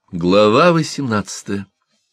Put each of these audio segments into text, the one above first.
Глава 18.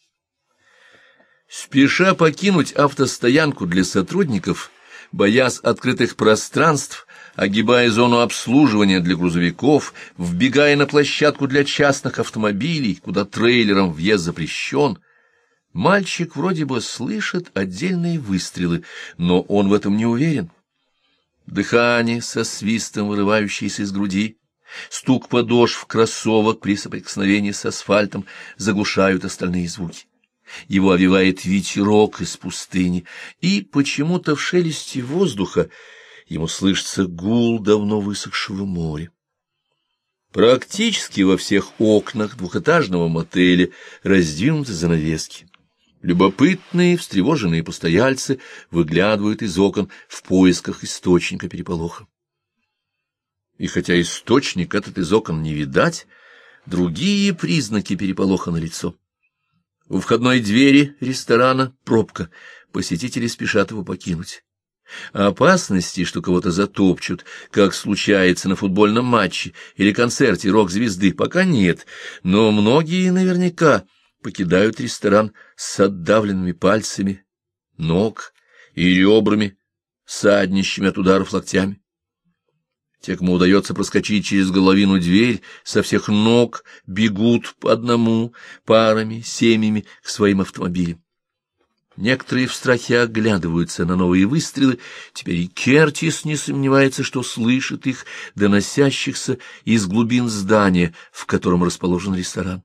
Спеша покинуть автостоянку для сотрудников, боясь открытых пространств, огибая зону обслуживания для грузовиков, вбегая на площадку для частных автомобилей, куда трейлером въезд запрещен, мальчик вроде бы слышит отдельные выстрелы, но он в этом не уверен. Дыхание со свистом, вырывающееся из груди, стук подошв кроссовок при соприкосновении с асфальтом заглушают остальные звуки. Его овевает ветерок из пустыни, и почему-то в шелесте воздуха ему слышится гул давно высохшего моря. Практически во всех окнах двухэтажного мотеля раздвинуты занавески. Любопытные, встревоженные постояльцы выглядывают из окон в поисках источника переполоха. И хотя источник этот из окон не видать, другие признаки переполоха налицо. У входной двери ресторана пробка, посетители спешат его покинуть. Опасности, что кого-то затопчут, как случается на футбольном матче или концерте рок-звезды, пока нет, но многие наверняка покидают ресторан с отдавленными пальцами ног и ребрами, саднищими от ударов локтями. Те, кому удается проскочить через головину дверь, со всех ног бегут по одному, парами, семьями к своим автомобилям. Некоторые в страхе оглядываются на новые выстрелы, теперь и Кертис не сомневается, что слышит их, доносящихся из глубин здания, в котором расположен ресторан.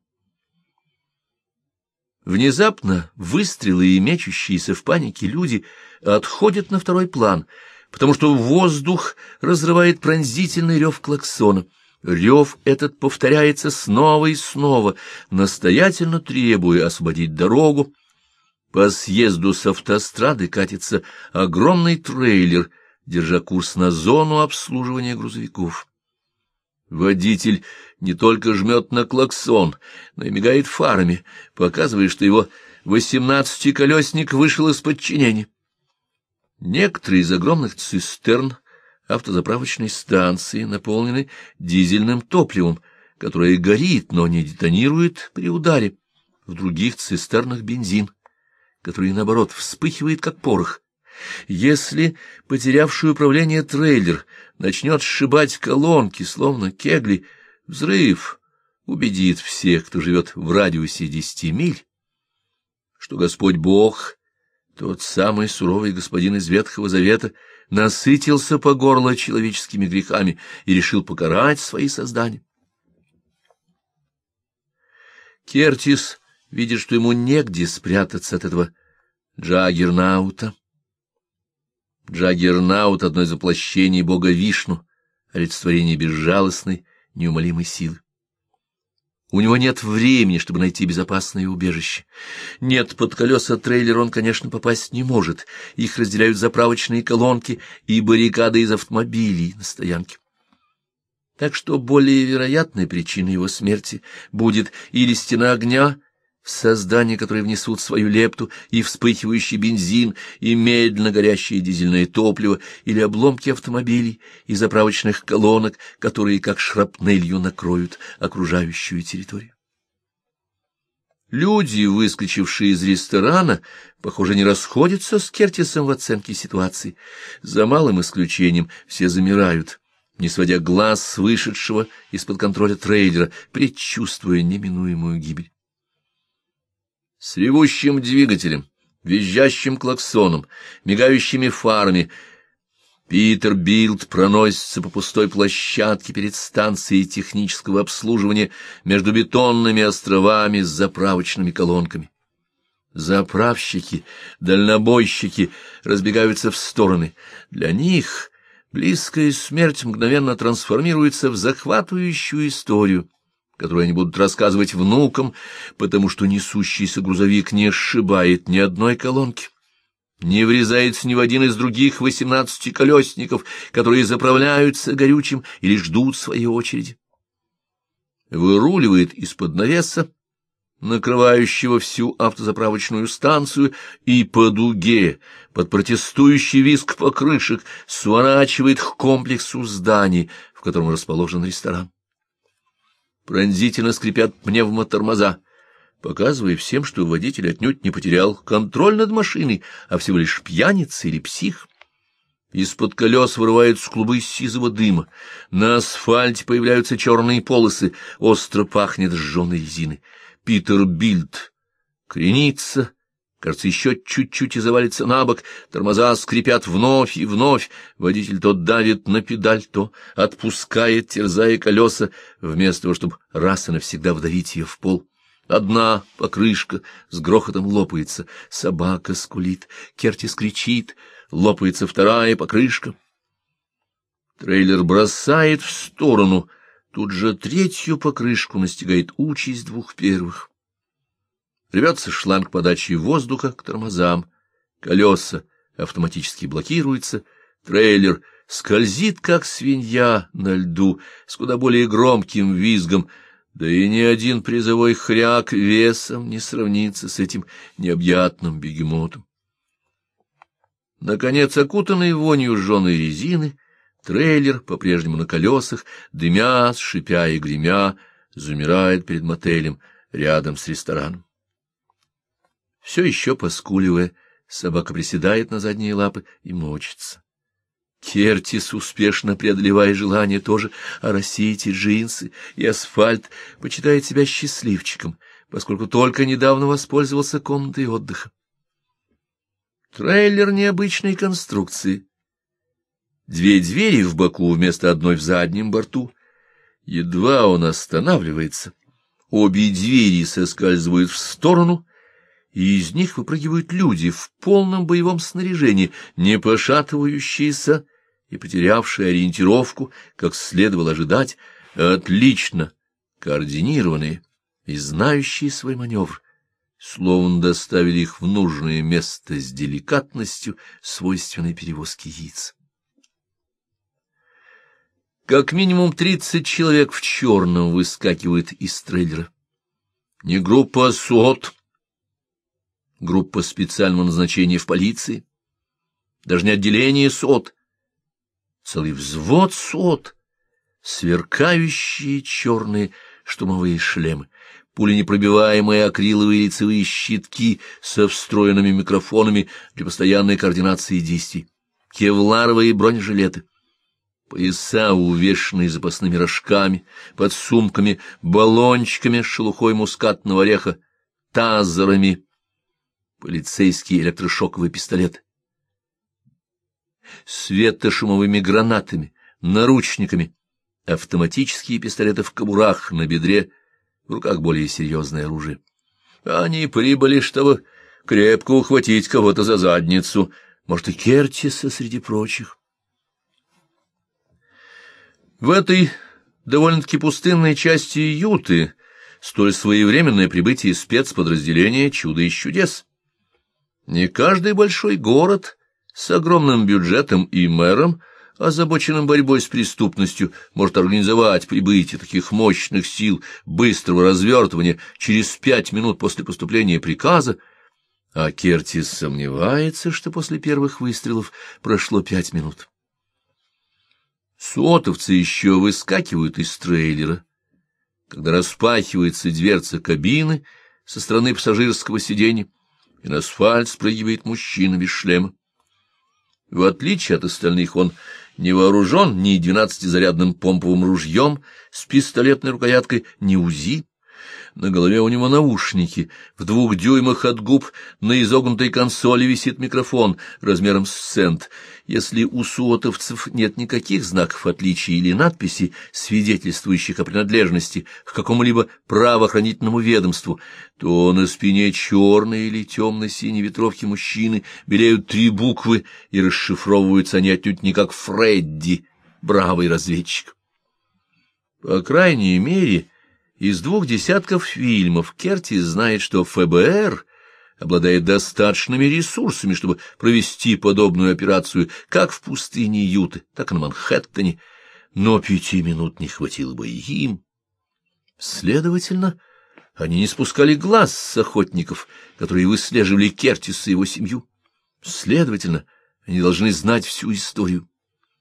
Внезапно выстрелы и мечущиеся в панике люди отходят на второй план, потому что воздух разрывает пронзительный рев клаксона. Рев этот повторяется снова и снова, настоятельно требуя освободить дорогу. По съезду с автострады катится огромный трейлер, держа курс на зону обслуживания грузовиков. Водитель не только жмет на клаксон, но и мигает фарами, показывая, что его 18-колесник вышел из подчинения. Некоторые из огромных цистерн автозаправочной станции наполнены дизельным топливом, которое горит, но не детонирует при ударе. В других цистернах бензин, который, наоборот, вспыхивает, как порох. Если потерявший управление трейлер начнет сшибать колонки, словно кегли, взрыв убедит всех, кто живет в радиусе 10 миль, что Господь Бог, тот самый суровый господин из Ветхого Завета, насытился по горло человеческими грехами и решил покарать свои создания. Кертис видит, что ему негде спрятаться от этого Джаггернаута. Джаггернаут — одно из воплощений бога Вишну, олицетворение безжалостной, неумолимой силы. У него нет времени, чтобы найти безопасное убежище. Нет, под колеса трейлера он, конечно, попасть не может. Их разделяют заправочные колонки и баррикады из автомобилей на стоянке. Так что более вероятной причиной его смерти будет или стена огня, в создание которой внесут свою лепту и вспыхивающий бензин, и медленно горящее дизельное топливо, или обломки автомобилей и заправочных колонок, которые как шрапнелью накроют окружающую территорию. Люди, выскочившие из ресторана, похоже, не расходятся с Кертисом в оценке ситуации. За малым исключением все замирают, не сводя глаз с вышедшего из-под контроля трейлера, предчувствуя неминуемую гибель. С ревущим двигателем, визжащим клаксоном, мигающими фарами Питербилд проносится по пустой площадке перед станцией технического обслуживания между бетонными островами с заправочными колонками. Заправщики, дальнобойщики разбегаются в стороны. Для них близкая смерть мгновенно трансформируется в захватывающую историю, которую они будут рассказывать внукам, потому что несущийся грузовик не сшибает ни одной колонки, не врезается ни в один из других 18-колесников, которые заправляются горючим или ждут своей очереди. Выруливает из-под навеса, накрывающего всю автозаправочную станцию, и по дуге, под протестующий визг покрышек, сворачивает к комплексу зданий, в котором расположен ресторан. Пронзительно скрипят пневмотормоза, показывая всем, что водитель отнюдь не потерял контроль над машиной, а всего лишь пьяница или псих. Из-под колес вырываются клубы сизого дыма, на асфальте появляются черные полосы, остро пахнет сжженной резиной. Питер Бильд кренится, кажется, еще чуть-чуть и завалится на бок, тормоза скрипят вновь и вновь, водитель то давит на педаль, то отпускает, терзая колеса, вместо того, чтобы раз и навсегда вдавить ее в пол. Одна покрышка с грохотом лопается, собака скулит, Кертис кричит, лопается вторая покрышка. Трейлер бросает в сторону, тут же третью покрышку настигает участь двух первых. Рвется шланг подачи воздуха к тормозам, колеса автоматически блокируются, трейлер скользит, как свинья на льду, с куда более громким визгом, да и ни один призовой хряк весом не сравнится с этим необъятным бегемотом. Наконец, окутанный вонью жженой резины, трейлер, по-прежнему на колесах, дымя, шипя и гремя, замирает перед мотелем рядом с рестораном. Все еще поскуливая, собака приседает на задние лапы и мочится. Кертис, успешно преодолевая желание тоже оросить и джинсы, и асфальт, почитает себя счастливчиком, поскольку только недавно воспользовался комнатой отдыха. Трейлер необычной конструкции. Две двери в боку вместо одной в заднем борту. Едва он останавливается, обе двери соскальзывают в сторону, и из них выпрыгивают люди в полном боевом снаряжении, не пошатывающиеся и потерявшие ориентировку, как следовало ожидать, отлично координированные и знающие свой маневр, словно доставили их в нужное место с деликатностью, свойственной перевозке яиц. Как минимум 30 человек в черном выскакивает из трейлера. Не группа СОТ, группа специального назначения в полиции, даже не отделение СОТ, целый взвод СОТ, сверкающие черные штурмовые шлемы, пуленепробиваемые акриловые лицевые щитки со встроенными микрофонами для постоянной координации действий, кевларовые бронежилеты, пояса, увешанные запасными рожками, подсумками, баллончиками с шелухой мускатного ореха, тазерами, полицейские электрошоковые пистолеты, светошумовыми гранатами, наручниками, автоматические пистолеты в кобурах на бедре, в руках более серьезное оружие. Они прибыли, чтобы крепко ухватить кого-то за задницу, может, и Кертиса среди прочих. В этой довольно-таки пустынной части Юты столь своевременное прибытие спецподразделения — чудо из чудес. Не каждый большой город с огромным бюджетом и мэром, озабоченным борьбой с преступностью, может организовать прибытие таких мощных сил быстрого развертывания через 5 минут после поступления приказа, а Кертис сомневается, что после первых выстрелов прошло 5 минут. Сотовцы еще выскакивают из трейлера, когда распахивается дверца кабины со стороны пассажирского сиденья, и на асфальт спрыгивает мужчина без шлема. В отличие от остальных, он не вооружен ни 12-зарядным помповым ружьем с пистолетной рукояткой, ни УЗИ. На голове у него наушники, в 2 дюймах от губ на изогнутой консоли висит микрофон размером с цент. Если у суотовцев нет никаких знаков отличия или надписей, свидетельствующих о принадлежности к какому-либо правоохранительному ведомству, то на спине черной или темно-синей ветровки мужчины белеют 3 буквы, и расшифровываются они отнюдь не как Фредди, бравый разведчик. По крайней мере, из 2 десятков фильмов Кертис знает, что ФБР обладает достаточными ресурсами, чтобы провести подобную операцию как в пустыне Юты, так и на Манхэттене, но 5 минут не хватило бы и им. Следовательно, они не спускали глаз с охотников, которые выслеживали Кертиса и его семью. Следовательно, они должны знать всю историю.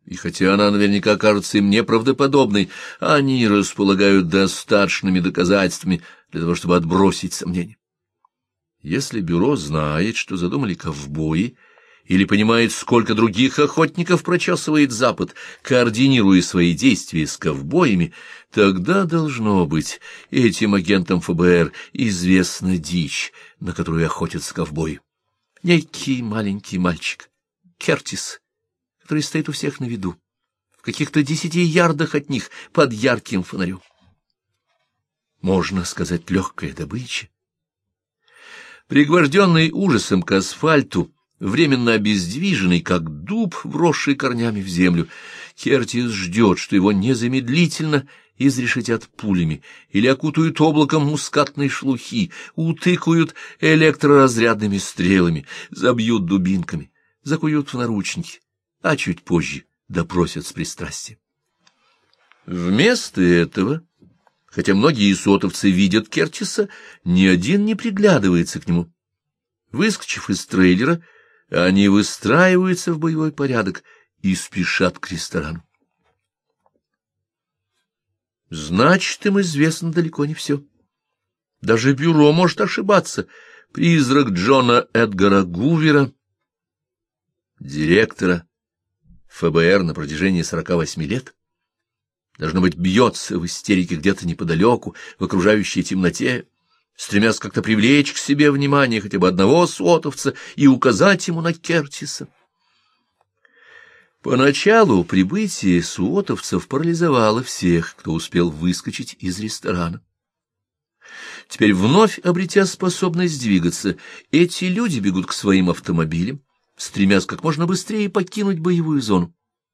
И хотя она наверняка кажется им неправдоподобной, они располагают достаточными доказательствами для того, чтобы отбросить сомнения. Если бюро знает, что задумали ковбои, или понимает, сколько других охотников прочесывает Запад, координируя свои действия с ковбоями, тогда, должно быть, этим агентам ФБР известна дичь, на которую охотятся ковбои. Некий маленький мальчик, Кертис, который стоит у всех на виду, в каких-то 10 ярдах от них под ярким фонарем. Можно сказать, легкая добыча. Пригвожденный ужасом к асфальту, временно обездвиженный, как дуб, вросший корнями в землю, Кертис ждет, что его незамедлительно изрешетят пулями или окутают облаком мускатной шелухи, утыкают электроразрядными стрелами, забьют дубинками, закуют в наручники, а чуть позже допросят с пристрастием. Вместо этого, хотя многие сотовцы видят Кертиса, ни один не приглядывается к нему. Выскочив из трейлера, они выстраиваются в боевой порядок и спешат к ресторану. Значит, им известно далеко не все. Даже бюро может ошибаться. Призрак Джона Эдгара Гувера, директора ФБР на протяжении 48 лет, должно быть, бьется в истерике где-то неподалеку, в окружающей темноте, стремясь как-то привлечь к себе внимание хотя бы одного сотовца и указать ему на Кертиса. Поначалу прибытие суотовцев парализовало всех, кто успел выскочить из ресторана. Теперь, вновь обретя способность двигаться, эти люди бегут к своим автомобилям, стремясь как можно быстрее покинуть боевую зону.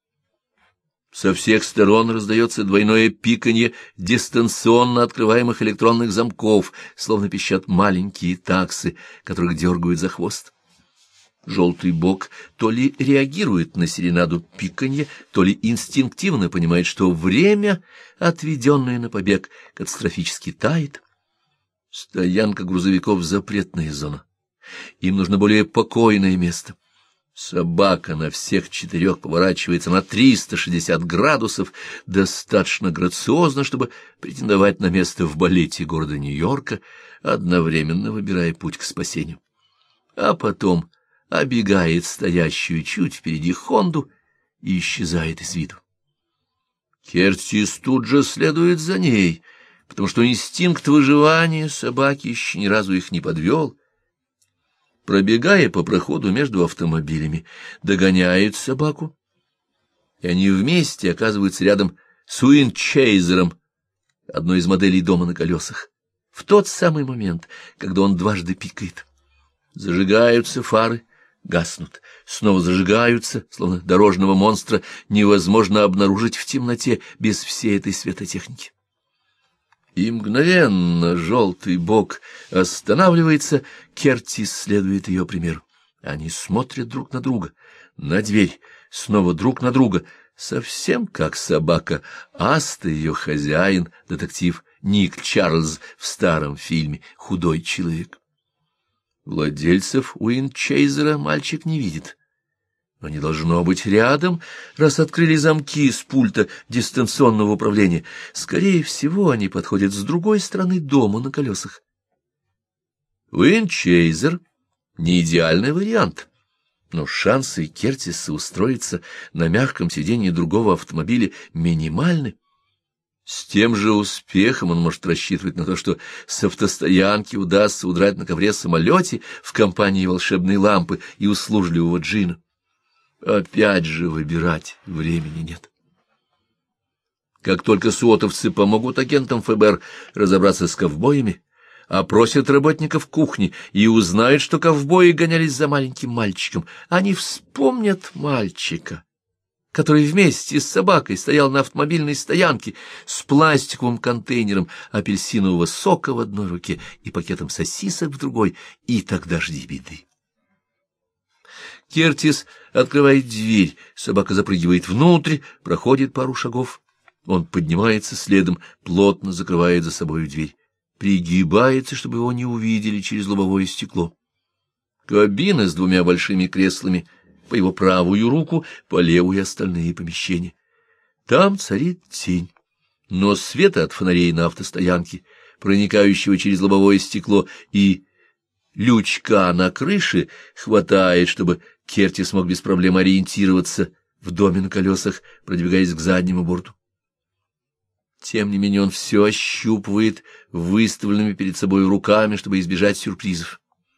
Со всех сторон раздается двойное пиканье дистанционно открываемых электронных замков, словно пищат маленькие таксы, которых дергают за хвост. Желтый бок то ли реагирует на серенаду пиканье, то ли инстинктивно понимает, что время, отведенное на побег, катастрофически тает. Стоянка грузовиков — запретная зона. Им нужно более покойное место. Собака на всех 4 поворачивается на 360 градусов, достаточно грациозно, чтобы претендовать на место в балете города Нью-Йорка, одновременно выбирая путь к спасению. А потом оббегает стоящую чуть впереди Хонду и исчезает из виду. Кертис тут же следует за ней, потому что инстинкт выживания собаки еще ни разу их не подвел. Пробегая по проходу между автомобилями, догоняет собаку, и они вместе оказываются рядом с Уинчейзером, одной из моделей дома на колесах, в тот самый момент, когда он дважды пикает. Зажигаются фары, гаснут, снова зажигаются, словно дорожного монстра невозможно обнаружить в темноте без всей этой светотехники. И мгновенно желтый бок останавливается, Кертис следует ее примеру. Они смотрят друг на друга, на дверь, снова друг на друга, совсем как собака Аста, ее хозяин, детектив Ник Чарльз в старом фильме «Худой человек». Владельцев Уинчейзера мальчик не видит. Но не должно быть рядом, раз открыли замки с пульта дистанционного управления. Скорее всего, они подходят с другой стороны дома на колесах. Уинчейзер — не идеальный вариант, но шансы Кертиса устроиться на мягком сиденье другого автомобиля минимальны. С тем же успехом он может рассчитывать на то, что с автостоянки удастся удрать на ковре-самолете в компании волшебной лампы и услужливого Джина. Опять же выбирать времени нет. Как только суотовцы помогут агентам ФБР разобраться с ковбоями, опросят работников кухни и узнают, что ковбои гонялись за маленьким мальчиком, они вспомнят мальчика, который вместе с собакой стоял на автомобильной стоянке с пластиковым контейнером апельсинового сока в одной руке и пакетом сосисок в другой, и тогда жди беды. Кертис открывает дверь, собака запрыгивает внутрь, проходит пару шагов. Он поднимается следом, плотно закрывает за собой дверь, пригибается, чтобы его не увидели через лобовое стекло. Кабина с 2 большими креслами по его правую руку, по левую остальные помещения. Там царит тень, но света от фонарей на автостоянке, проникающего через лобовое стекло, и лючка на крыше хватает, чтобы Кертис мог без проблем ориентироваться в доме на колесах, продвигаясь к заднему борту. Тем не менее он все ощупывает выставленными перед собой руками, чтобы избежать сюрпризов.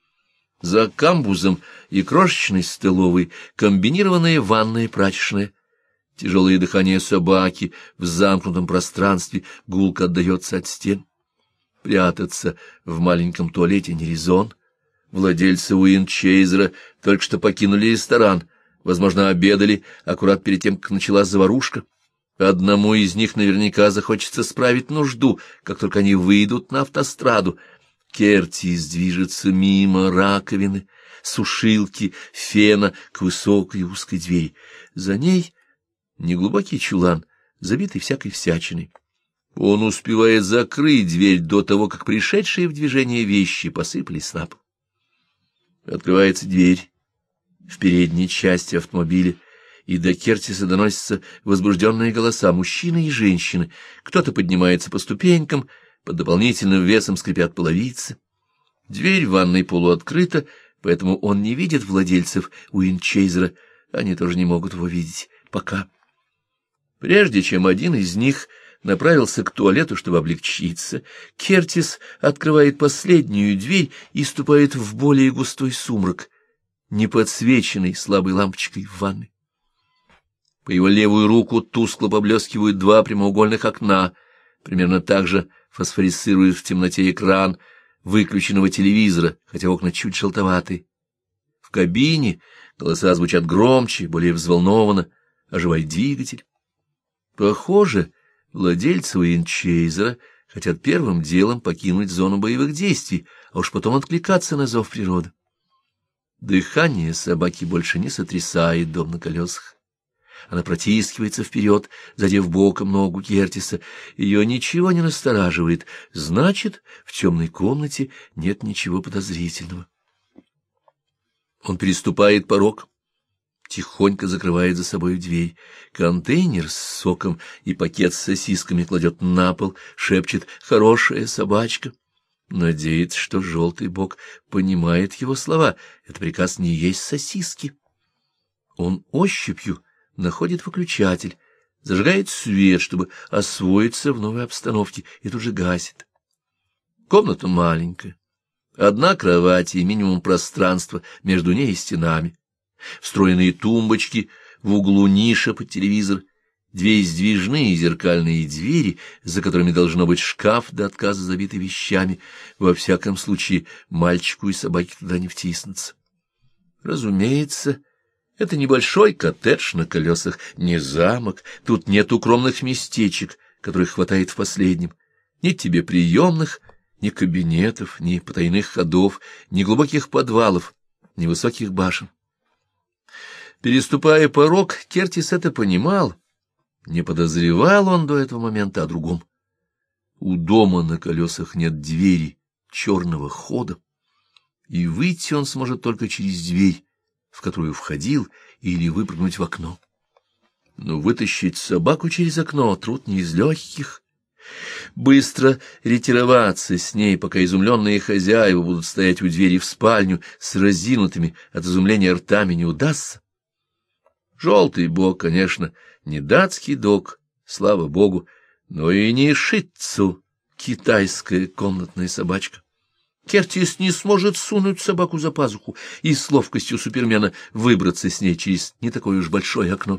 За камбузом и крошечной столовой комбинированная ванная и прачечная. Тяжелое дыхание собаки в замкнутом пространстве гулко отдается от стен. Прятаться в маленьком туалете не резон. Владельцы Уинчейзера только что покинули ресторан, возможно, обедали аккурат перед тем, как началась заварушка. Одному из них наверняка захочется справить нужду, как только они выйдут на автостраду. Кертис движется мимо раковины, сушилки, фена к высокой узкой двери. За ней неглубокий чулан, забитый всякой всячиной. Он успевает закрыть дверь до того, как пришедшие в движение вещи посыпались на пол. Открывается дверь в передней части автомобиля, и до Кертиса доносятся возбужденные голоса мужчины и женщины. Кто-то поднимается по ступенькам, под дополнительным весом скрипят половицы. Дверь в ванной полуоткрыта, поэтому он не видит владельцев Уинчейзера, они тоже не могут его видеть пока. Прежде чем один из них направился к туалету, чтобы облегчиться, Кертис открывает последнюю дверь и ступает в более густой сумрак, не подсвеченный слабой лампочкой в ванной. По его левую руку тускло поблескивают два прямоугольных окна, примерно так же фосфорицирует в темноте экран выключенного телевизора, хотя окна чуть желтоватые. В кабине голоса звучат громче, более взволнованно, оживает двигатель. Похоже, владельцы Уинчейзера хотят первым делом покинуть зону боевых действий, а уж потом откликаться на зов природы. Дыхание собаки больше не сотрясает дом на колесах. Она протискивается вперед, задев боком ногу Кертиса. Ее ничего не настораживает. Значит, в темной комнате нет ничего подозрительного. Он переступает порог, тихонько закрывает за собой дверь. Контейнер с соком и пакет с сосисками кладет на пол, шепчет «хорошая собачка». Надеется, что желтый бок понимает его слова. Это приказ не есть сосиски. Он ощупью находит выключатель, зажигает свет, чтобы освоиться в новой обстановке, и тут же гасит. Комната маленькая. Одна кровать и минимум пространства между ней и стенами. Встроенные тумбочки, в углу ниша под телевизор, две сдвижные зеркальные двери, за которыми должно быть шкаф до отказа забитый вещами. Во всяком случае, мальчику и собаке туда не втиснуться. Разумеется, это небольшой коттедж на колесах, не замок, тут нет укромных местечек, которых хватает в последнем. Нет тебе приемных, ни кабинетов, ни потайных ходов, ни глубоких подвалов, ни высоких башен. Переступая порог, Кертис это понимал. Не подозревал он до этого момента о другом. У дома на колесах нет двери, черного хода, и выйти он сможет только через дверь, в которую входил, или выпрыгнуть в окно. Но вытащить собаку через окно — труд не из легких. Быстро ретироваться с ней, пока изумленные хозяева будут стоять у двери в спальню с разинутыми от изумления ртами, не удастся. Желтый бок, конечно, не датский дог, слава богу, но и не шицу, китайская комнатная собачка. Кертис не сможет сунуть собаку за пазуху и с ловкостью Супермена выбраться с ней через не такое уж большое окно.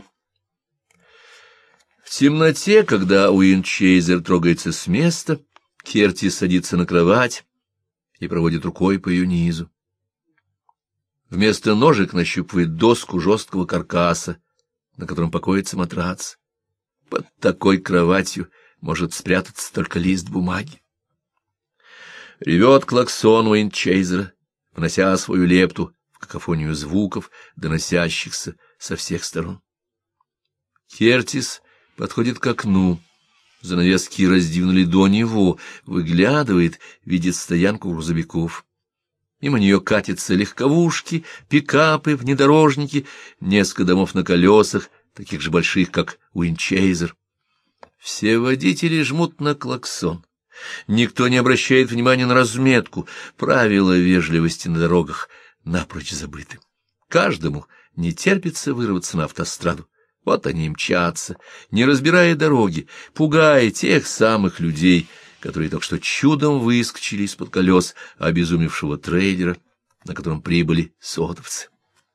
В темноте, когда Уинчейзер трогается с места, Кертис садится на кровать и проводит рукой по ее низу. Вместо ножек нащупывает доску жесткого каркаса, на котором покоится матрац. Под такой кроватью может спрятаться только лист бумаги. Ревет клаксон Уинчейзера, внося свою лепту в какофонию звуков, доносящихся со всех сторон. Кертис подходит к окну. Занавески раздвинули до него, выглядывает, видит стоянку грузовиков. Мимо нее катятся легковушки, пикапы, внедорожники, несколько домов на колесах, таких же больших, как Уинчейзер. Все водители жмут на клаксон. Никто не обращает внимания на разметку. Правила вежливости на дорогах напрочь забыты. Каждому не терпится вырваться на автостраду. Вот они и мчатся, не разбирая дороги, пугая тех самых людей, которые только что чудом выскочили из-под колес обезумевшего трейлера, на котором прибыли сотовцы.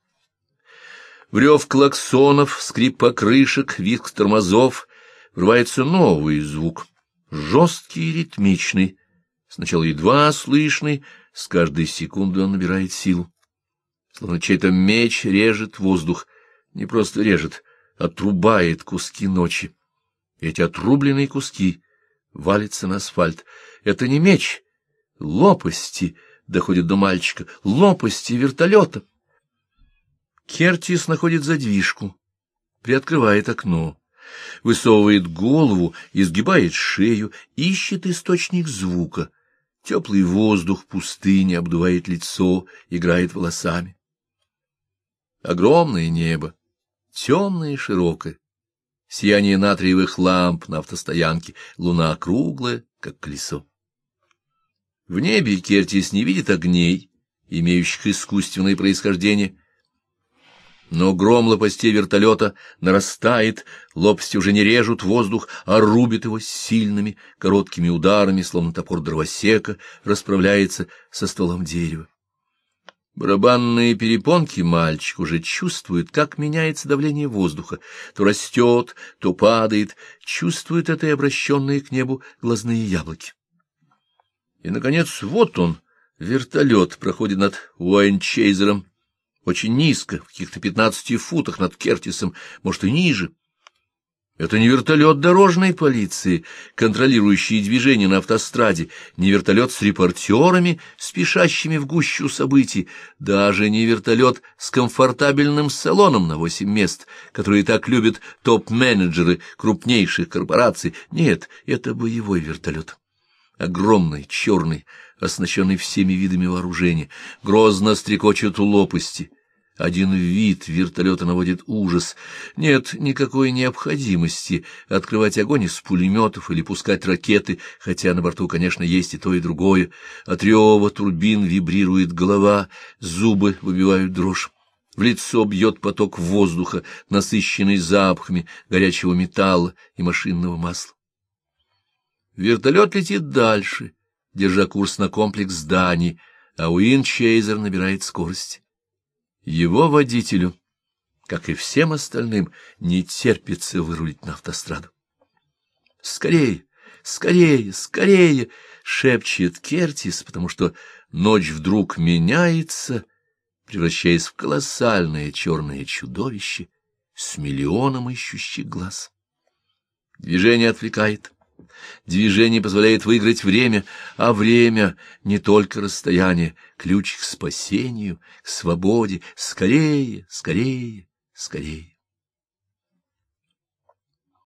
В рев клаксонов, скрип покрышек, визг тормозов врывается новый звук, жесткий и ритмичный, сначала едва слышный, с каждой секундой он набирает силу. Словно чей-то меч режет воздух, не просто режет, отрубает куски ночи. Эти отрубленные куски валятся на асфальт. Это не меч, лопасти доходят до мальчика, лопасти вертолета. Кертис находит задвижку, приоткрывает окно, высовывает голову, изгибает шею, ищет источник звука. Теплый воздух пустыни обдувает лицо, играет волосами. Огромное небо, темное и широкое, сияние натриевых ламп на автостоянке, луна круглая, как колесо. В небе Кертис не видит огней, имеющих искусственное происхождение, но гром лопастей вертолета нарастает, лопасти уже не режут воздух, а рубят его сильными, короткими ударами, словно топор дровосека расправляется со стволом дерева. Барабанные перепонки мальчик уже чувствует, как меняется давление воздуха, то растет, то падает, чувствует это и обращенные к небу глазные яблоки. И, наконец, вот он, вертолет, проходит над Уинчейзером, очень низко, в каких-то 15 футах над Кертисом, может, и ниже. Это не вертолет дорожной полиции, контролирующий движение на автостраде, не вертолет с репортерами, спешащими в гущу событий, даже не вертолет с комфортабельным салоном на 8 мест, которые так любят топ-менеджеры крупнейших корпораций. Нет, это боевой вертолет. Огромный, черный, оснащенный всеми видами вооружения, грозно стрекочут лопасти. Один вид вертолета наводит ужас. Нет никакой необходимости открывать огонь из пулеметов или пускать ракеты, хотя на борту, конечно, есть и то, и другое. От рева турбин вибрирует голова, зубы выбивают дрожь. В лицо бьет поток воздуха, насыщенный запахами горячего металла и машинного масла. Вертолет летит дальше, держа курс на комплекс зданий, а Уинчейзер набирает скорость. Его водителю, как и всем остальным, не терпится вырулить на автостраду. «Скорее, скорее, скорее!» — шепчет Кертис, потому что ночь вдруг меняется, превращаясь в колоссальное черное чудовище с миллионом ищущих глаз. Движение отвлекает. Движение позволяет выиграть время, а время — не только расстояние, ключ к спасению, к свободе. Скорее, скорее, скорее.